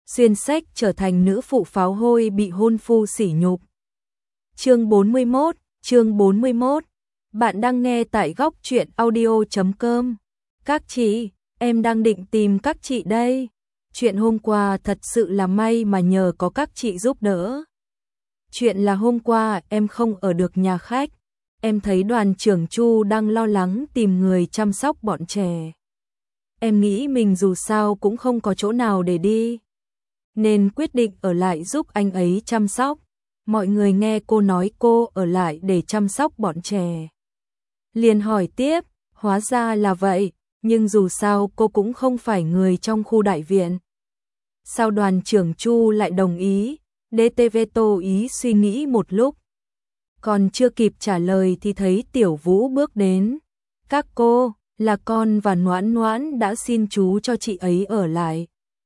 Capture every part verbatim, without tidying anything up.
xuyên sách trở thành nữ phụ pháo hôi bị hôn phu sỉ nhục. Chương bốn mươi mốt, chương bốn mươi mốt. Bạn đang nghe tại góc truyện audio chấm com. Các chị, em đang định tìm các chị đây. Chuyện hôm qua thật sự là may mà nhờ có các chị giúp đỡ. Chuyện là hôm qua em không ở được nhà khách. Em thấy đoàn trưởng Chu đang lo lắng tìm người chăm sóc bọn trẻ. Em nghĩ mình dù sao cũng không có chỗ nào để đi, nên quyết định ở lại giúp anh ấy chăm sóc. Mọi người nghe cô nói cô ở lại để chăm sóc bọn trẻ, liền hỏi tiếp, hóa ra là vậy, nhưng dù sao cô cũng không phải người trong khu đại viện. Sao đoàn trưởng Chu lại đồng ý? đê tê vê Tô Ý suy nghĩ một lúc, còn chưa kịp trả lời thì thấy Tiểu Vũ bước đến. Các cô, là con và Noãn Noãn đã xin chú cho chị ấy ở lại.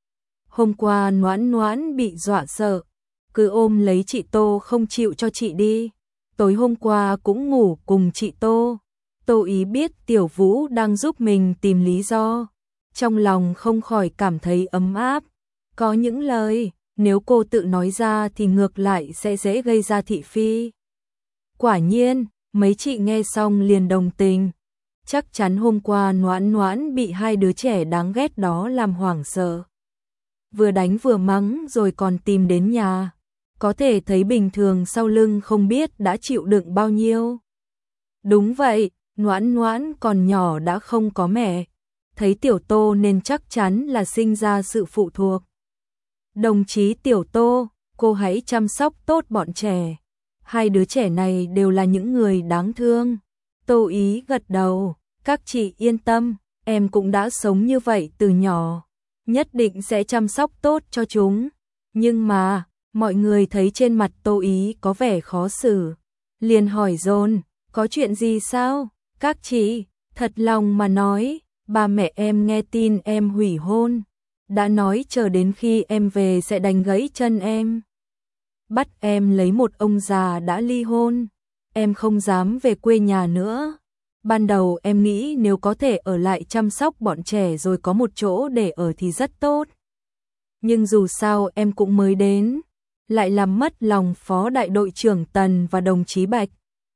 Hôm qua Noãn Noãn bị dọa sợ, cứ ôm lấy chị Tô không chịu cho chị đi. Tối hôm qua cũng ngủ cùng chị Tô. Tô Ý biết Tiểu Vũ đang giúp mình tìm lý do, trong lòng không khỏi cảm thấy ấm áp. Có những lời, nếu cô tự nói ra thì ngược lại sẽ dễ gây ra thị phi. Quả nhiên, mấy chị nghe xong liền đồng tình. Chắc chắn hôm qua Noãn Noãn bị hai đứa trẻ đáng ghét đó làm hoảng sợ, vừa đánh vừa mắng rồi còn tìm đến nhà. Có thể thấy bình thường sau lưng không biết đã chịu đựng bao nhiêu. Đúng vậy, Noãn Noãn còn nhỏ đã không có mẹ, thấy Tiểu Tô nên chắc chắn là sinh ra sự phụ thuộc. Đồng chí Tiểu Tô, cô hãy chăm sóc tốt bọn trẻ. Hai đứa trẻ này đều là những người đáng thương. Tô Ý gật đầu, các chị yên tâm, em cũng đã sống như vậy từ nhỏ, nhất định sẽ chăm sóc tốt cho chúng. Nhưng mà, mọi người thấy trên mặt Tô Ý có vẻ khó xử, liền hỏi dồn, có chuyện gì sao? Các chị, thật lòng mà nói, ba mẹ em nghe tin em hủy hôn, đã nói chờ đến khi em về sẽ đánh gãy chân em, bắt em lấy một ông già đã ly hôn. Em không dám về quê nhà nữa. Ban đầu em nghĩ nếu có thể ở lại chăm sóc bọn trẻ rồi có một chỗ để ở thì rất tốt. Nhưng dù sao em cũng mới đến, lại làm mất lòng phó đại đội trưởng Tần và đồng chí Bạch.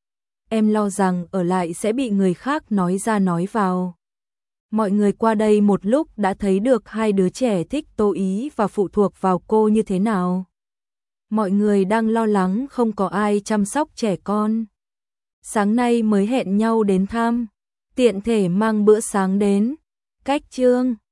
Em lo rằng ở lại sẽ bị người khác nói ra nói vào. Mọi người qua đây một lúc đã thấy được hai đứa trẻ thích Tô Ý và phụ thuộc vào cô như thế nào. Mọi người đang lo lắng không có ai chăm sóc trẻ con. Sáng nay mới hẹn nhau đến thăm, tiện thể mang bữa sáng đến. Cách chương